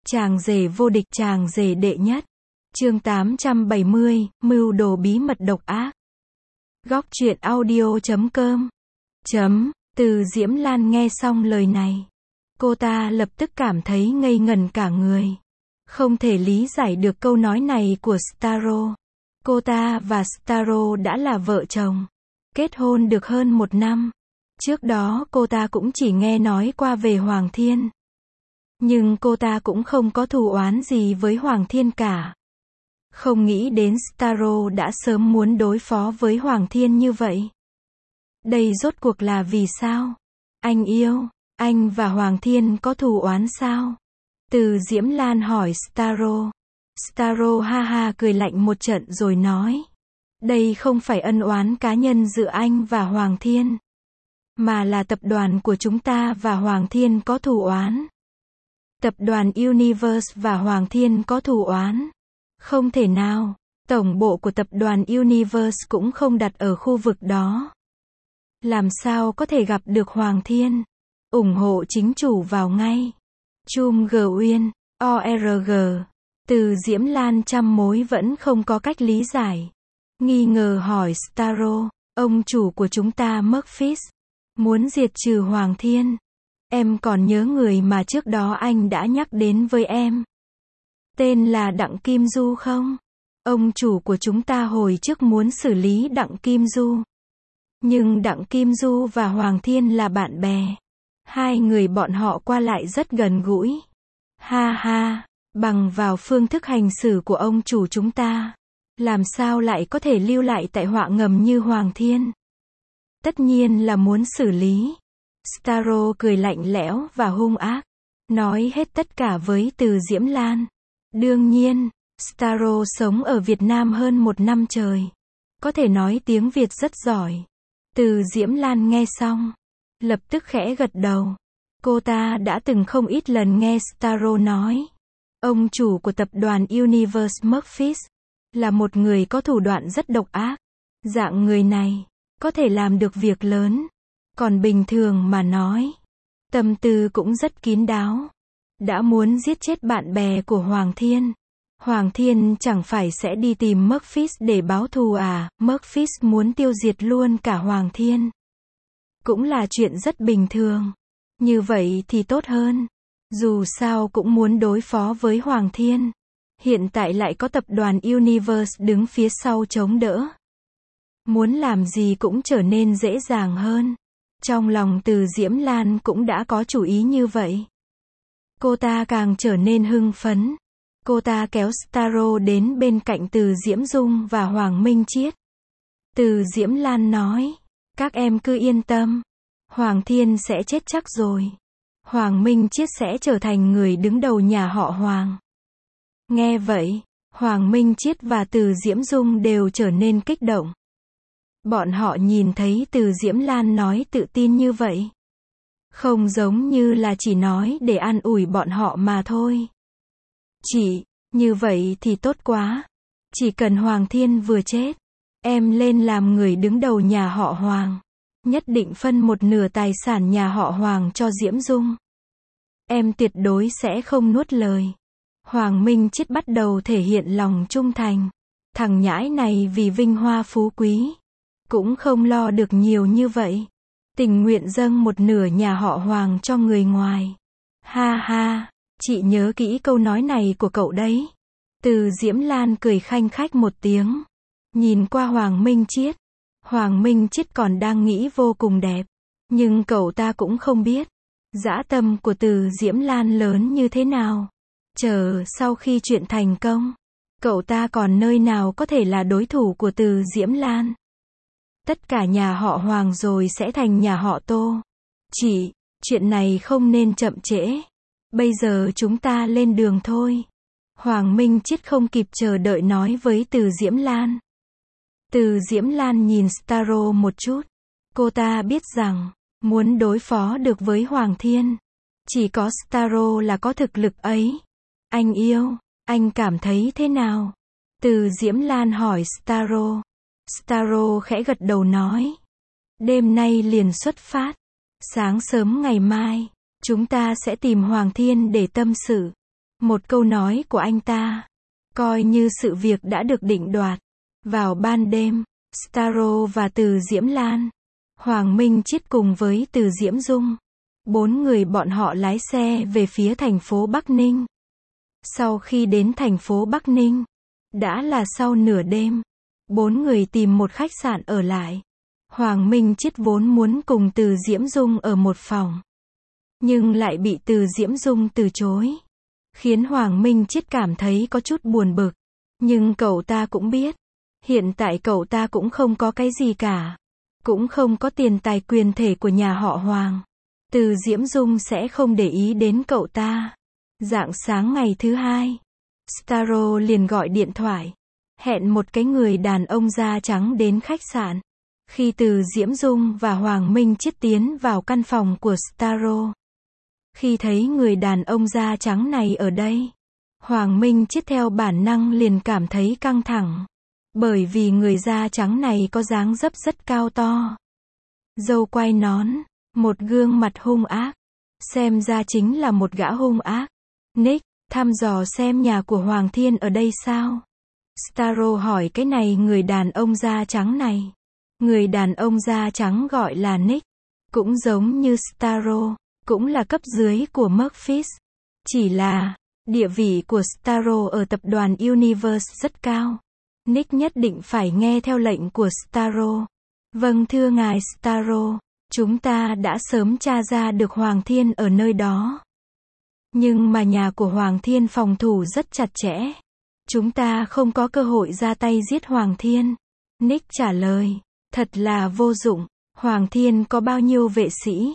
Chàng rể vô địch, chàng rể đệ nhất. Chương 870, mưu đồ bí mật độc ác. Góc truyện audio.com. Từ Diễm Lan nghe xong lời này, cô ta lập tức cảm thấy ngây ngẩn cả người. Không thể lý giải được câu nói này của Starro. Cô ta và Starro đã là vợ chồng, kết hôn được hơn 1 năm. Trước đó cô ta cũng chỉ nghe nói qua về Hoàng Thiên. Nhưng cô ta cũng không có thù oán gì với Hoàng Thiên cả. Không nghĩ đến Starro đã sớm muốn đối phó với Hoàng Thiên như vậy. Đây rốt cuộc là vì sao? Anh yêu, anh và Hoàng Thiên có thù oán sao? Từ Diễm Lan hỏi Starro. Starro ha ha cười lạnh một trận rồi nói. Đây không phải ân oán cá nhân giữa anh và Hoàng Thiên, mà là tập đoàn của chúng ta và Hoàng Thiên có thù oán. Tập đoàn Universe và Hoàng Thiên có thù oán? Không thể nào, tổng bộ của tập đoàn Universe cũng không đặt ở khu vực đó. Làm sao có thể gặp được Hoàng Thiên? Ủng hộ chính chủ vào ngay. Chum G Uyên, ORG. Từ Diễm Lan trăm mối vẫn không có cách lý giải. Nghi ngờ hỏi Starro, ông chủ của chúng ta Murphys muốn diệt trừ Hoàng Thiên. Em còn nhớ người mà trước đó anh đã nhắc đến với em, tên là Đặng Kim Du không? Ông chủ của chúng ta hồi trước muốn xử lý Đặng Kim Du. Nhưng Đặng Kim Du và Hoàng Thiên là bạn bè. Hai người bọn họ qua lại rất gần gũi. Ha ha, bằng vào phương thức hành xử của ông chủ chúng ta, làm sao lại có thể lưu lại tại họa ngầm như Hoàng Thiên? Tất nhiên là muốn xử lý. Starro cười lạnh lẽo và hung ác, nói hết tất cả với Từ Diễm Lan. Đương nhiên, Starro sống ở Việt Nam hơn 1 năm trời, có thể nói tiếng Việt rất giỏi. Từ Diễm Lan nghe xong, lập tức khẽ gật đầu. Cô ta đã từng không ít lần nghe Starro nói, ông chủ của tập đoàn Universe Murphys là một người có thủ đoạn rất độc ác. Dạng người này có thể làm được việc lớn, còn bình thường mà nói, tâm tư cũng rất kín đáo. Đã muốn giết chết bạn bè của Hoàng Thiên, Hoàng Thiên chẳng phải sẽ đi tìm Murphys để báo thù à? Murphys muốn tiêu diệt luôn cả Hoàng Thiên, cũng là chuyện rất bình thường. Như vậy thì tốt hơn. Dù sao cũng muốn đối phó với Hoàng Thiên. Hiện tại lại có tập đoàn Universe đứng phía sau chống đỡ. Muốn làm gì cũng trở nên dễ dàng hơn. Trong lòng Từ Diễm Lan cũng đã có chủ ý như vậy. Cô ta càng trở nên hưng phấn. Cô ta kéo Starro đến bên cạnh Từ Diễm Dung và Hoàng Minh Chiết. Từ Diễm Lan nói, các em cứ yên tâm, Hoàng Thiên sẽ chết chắc rồi. Hoàng Minh Chiết sẽ trở thành người đứng đầu nhà họ Hoàng. Nghe vậy, Hoàng Minh Chiết và Từ Diễm Dung đều trở nên kích động. Bọn họ nhìn thấy Từ Diễm Lan nói tự tin như vậy, không giống như là chỉ nói để an ủi bọn họ mà thôi. Chị, như vậy thì tốt quá. Chỉ cần Hoàng Thiên vừa chết, em lên làm người đứng đầu nhà họ Hoàng. Nhất định phân 1/2 tài sản nhà họ Hoàng cho Diễm Dung. Em tuyệt đối sẽ không nuốt lời. Hoàng Minh Chiết bắt đầu thể hiện lòng trung thành. Thằng nhãi này vì vinh hoa phú quý, cũng không lo được nhiều như vậy. Tình nguyện dâng 1/2 nhà họ Hoàng cho người ngoài. Ha ha, chị nhớ kỹ câu nói này của cậu đấy. Từ Diễm Lan cười khanh khách một tiếng, nhìn qua Hoàng Minh Chiết. Hoàng Minh Chiết còn đang nghĩ vô cùng đẹp, nhưng cậu ta cũng không biết dã tâm của Từ Diễm Lan lớn như thế nào. Chờ sau khi chuyện thành công, cậu ta còn nơi nào có thể là đối thủ của Từ Diễm Lan. Tất cả nhà họ Hoàng rồi sẽ thành nhà họ Tô. Chị, chuyện này không nên chậm trễ. Bây giờ chúng ta lên đường thôi. Hoàng Minh Chiết không kịp chờ đợi nói với Từ Diễm Lan. Từ Diễm Lan nhìn Starro một chút. Cô ta biết rằng, muốn đối phó được với Hoàng Thiên, chỉ có Starro là có thực lực ấy. Anh yêu, anh cảm thấy thế nào? Từ Diễm Lan hỏi Starro. Starro khẽ gật đầu nói. Đêm nay liền xuất phát. Sáng sớm ngày mai, chúng ta sẽ tìm Hoàng Thiên để tâm sự. Một câu nói của anh ta, coi như sự việc đã được định đoạt. Vào ban đêm, Starro và Từ Diễm Lan, Hoàng Minh Chiết cùng với Từ Diễm Dung, 4 người bọn họ lái xe về phía thành phố Bắc Ninh. Sau khi đến thành phố Bắc Ninh, đã là sau nửa đêm, 4 người tìm một khách sạn ở lại. Hoàng Minh Chiết vốn muốn cùng Từ Diễm Dung ở một phòng, nhưng lại bị Từ Diễm Dung từ chối, khiến Hoàng Minh Chiết cảm thấy có chút buồn bực. Nhưng cậu ta cũng biết, hiện tại cậu ta cũng không có cái gì cả, cũng không có tiền tài quyền thể của nhà họ Hoàng. Từ Diễm Dung sẽ không để ý đến cậu ta. Rạng sáng ngày thứ hai, Starro liền gọi điện thoại, hẹn một cái người đàn ông da trắng đến khách sạn. Khi Từ Diễm Dung và Hoàng Minh Chiết tiến vào căn phòng của Starro, khi thấy người đàn ông da trắng này ở đây, Hoàng Minh Chiết theo bản năng liền cảm thấy căng thẳng. Bởi vì người da trắng này có dáng dấp rất cao to, râu quai nón, một gương mặt hung ác, xem ra chính là một gã hung ác. Nick, thăm dò xem nhà của Hoàng Thiên ở đây sao? Starro hỏi cái này người đàn ông da trắng này. Người đàn ông da trắng gọi là Nick, cũng giống như Starro, cũng là cấp dưới của Murphys. Chỉ là, địa vị của Starro ở tập đoàn Universe rất cao. Nick nhất định phải nghe theo lệnh của Starro. Vâng thưa ngài Starro, chúng ta đã sớm tra ra được Hoàng Thiên ở nơi đó. Nhưng mà nhà của Hoàng Thiên phòng thủ rất chặt chẽ. Chúng ta không có cơ hội ra tay giết Hoàng Thiên. Nick trả lời, thật là vô dụng, Hoàng Thiên có bao nhiêu vệ sĩ?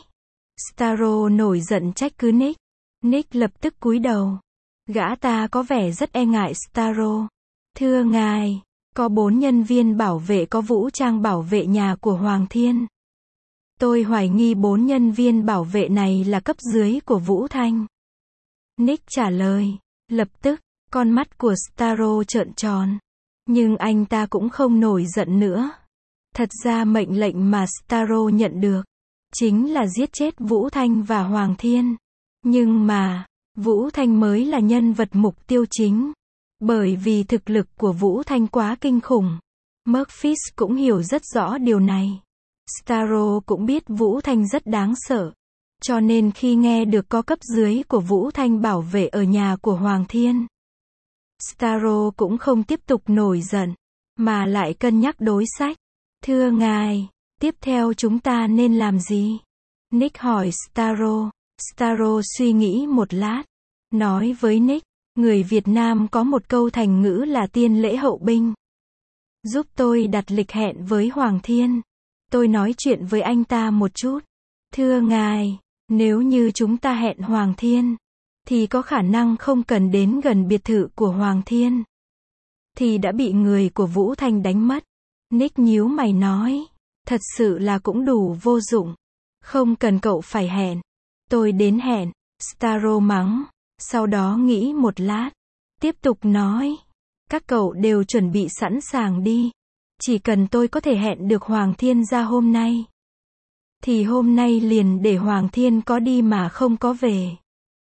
Starro nổi giận trách cứ Nick. Nick lập tức cúi đầu. Gã ta có vẻ rất e ngại Starro. Thưa ngài, có 4 nhân viên bảo vệ có vũ trang bảo vệ nhà của Hoàng Thiên. Tôi hoài nghi 4 nhân viên bảo vệ này là cấp dưới của Vũ Thanh. Nick trả lời. Lập tức, con mắt của Starro trợn tròn. Nhưng anh ta cũng không nổi giận nữa. Thật ra mệnh lệnh mà Starro nhận được, chính là giết chết Vũ Thanh và Hoàng Thiên. Nhưng mà, Vũ Thanh mới là nhân vật mục tiêu chính. Bởi vì thực lực của Vũ Thanh quá kinh khủng. Murphys cũng hiểu rất rõ điều này. Starro cũng biết Vũ Thanh rất đáng sợ. Cho nên khi nghe được có cấp dưới của Vũ Thanh bảo vệ ở nhà của Hoàng Thiên, Starro cũng không tiếp tục nổi giận, mà lại cân nhắc đối sách. Thưa ngài, tiếp theo chúng ta nên làm gì? Nick hỏi Starro. Starro suy nghĩ một lát, nói với Nick, người Việt Nam có một câu thành ngữ là tiên lễ hậu binh. Giúp tôi đặt lịch hẹn với Hoàng Thiên. Tôi nói chuyện với anh ta một chút. Thưa ngài, nếu như chúng ta hẹn Hoàng Thiên, thì có khả năng không cần đến gần biệt thự của Hoàng Thiên, thì đã bị người của Vũ Thanh đánh mất. Nick nhíu mày nói, thật sự là cũng đủ vô dụng. Không cần cậu phải hẹn. Tôi đến hẹn. Starro mắng. Sau đó nghĩ một lát, tiếp tục nói, các cậu đều chuẩn bị sẵn sàng đi. Chỉ cần tôi có thể hẹn được Hoàng Thiên ra hôm nay, thì hôm nay liền để Hoàng Thiên có đi mà không có về.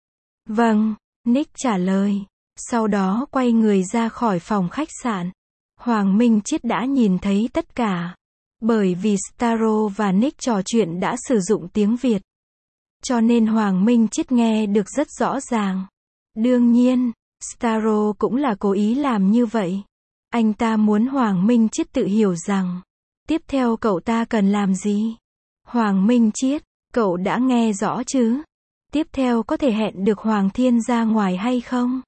Vâng, Nick trả lời. Sau đó quay người ra khỏi phòng khách sạn. Hoàng Minh Chiết đã nhìn thấy tất cả. Bởi vì Starro và Nick trò chuyện đã sử dụng tiếng Việt, cho nên Hoàng Minh Chiết nghe được rất rõ ràng. Đương nhiên, Starro cũng là cố ý làm như vậy. Anh ta muốn Hoàng Minh Chiết tự hiểu rằng, tiếp theo cậu ta cần làm gì. Hoàng Minh Chiết, cậu đã nghe rõ chứ? Tiếp theo có thể hẹn được Hoàng Thiên ra ngoài hay không?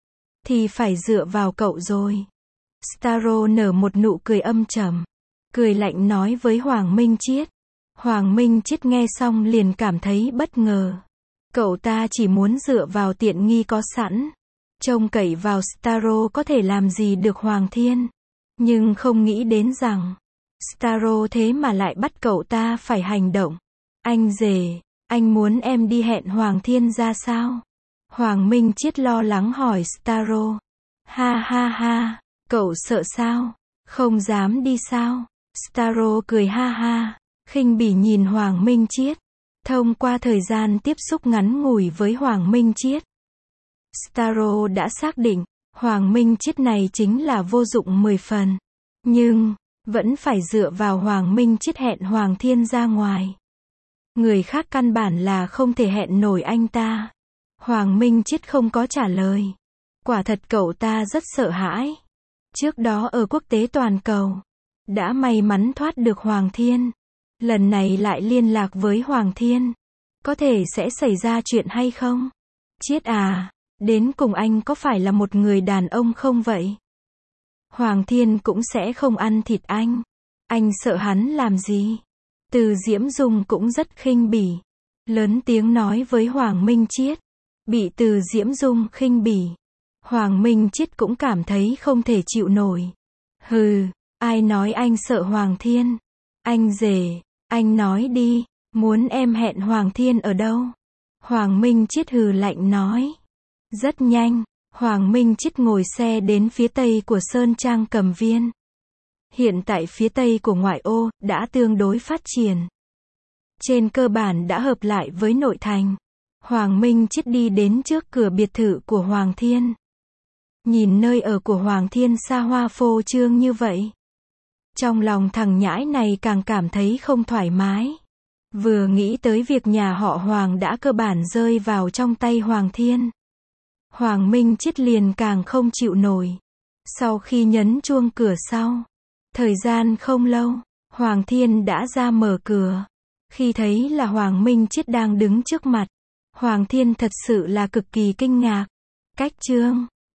Thì phải dựa vào cậu rồi. Starro nở một nụ cười âm trầm, cười lạnh nói với Hoàng Minh Chiết. Hoàng Minh Chiết nghe xong liền cảm thấy bất ngờ. Cậu ta chỉ muốn dựa vào tiện nghi có sẵn, trông cậy vào Starro có thể làm gì được Hoàng Thiên. Nhưng không nghĩ đến rằng, Starro thế mà lại bắt cậu ta phải hành động. Anh rể, anh muốn em đi hẹn Hoàng Thiên ra sao? Hoàng Minh Chiết lo lắng hỏi Starro. Ha ha ha, cậu sợ sao? Không dám đi sao? Starro cười ha ha, khinh bỉ nhìn Hoàng Minh Chiết. Thông qua thời gian tiếp xúc ngắn ngủi với Hoàng Minh Chiết, Starro đã xác định, Hoàng Minh Chiết này chính là vô dụng 10 phần. Nhưng, vẫn phải dựa vào Hoàng Minh Chiết hẹn Hoàng Thiên ra ngoài. Người khác căn bản là không thể hẹn nổi anh ta. Hoàng Minh Chiết không có trả lời. Quả thật cậu ta rất sợ hãi. Trước đó ở quốc tế toàn cầu, đã may mắn thoát được Hoàng Thiên. Lần này lại liên lạc với Hoàng Thiên. Có thể sẽ xảy ra chuyện hay không? Chiết à, đến cùng anh có phải là một người đàn ông không vậy? Hoàng Thiên cũng sẽ không ăn thịt anh. Anh sợ hắn làm gì? Từ Diễm Dung cũng rất khinh bỉ. Lớn tiếng nói với Hoàng Minh Chiết. Bị Từ Diễm Dung khinh bỉ. Hoàng Minh Chiết cũng cảm thấy không thể chịu nổi. Hừ, ai nói anh sợ Hoàng Thiên? Anh rể, anh nói đi, muốn em hẹn Hoàng Thiên ở đâu? Hoàng Minh Chiết hừ lạnh nói. Rất nhanh, Hoàng Minh Chiết ngồi xe đến phía tây của Sơn Trang Cầm Viên. Hiện tại phía tây của ngoại ô, đã tương đối phát triển. Trên cơ bản đã hợp lại với nội thành. Hoàng Minh Chiết đi đến trước cửa biệt thự của Hoàng Thiên. Nhìn nơi ở của Hoàng Thiên xa hoa phô trương như vậy. Trong lòng thằng nhãi này càng cảm thấy không thoải mái. Vừa nghĩ tới việc nhà họ Hoàng đã cơ bản rơi vào trong tay Hoàng Thiên. Hoàng Minh Chiết liền càng không chịu nổi. Sau khi nhấn chuông cửa sau, thời gian không lâu, Hoàng Thiên đã ra mở cửa. Khi thấy là Hoàng Minh Chiết đang đứng trước mặt, Hoàng Thiên thật sự là cực kỳ kinh ngạc. Cách chương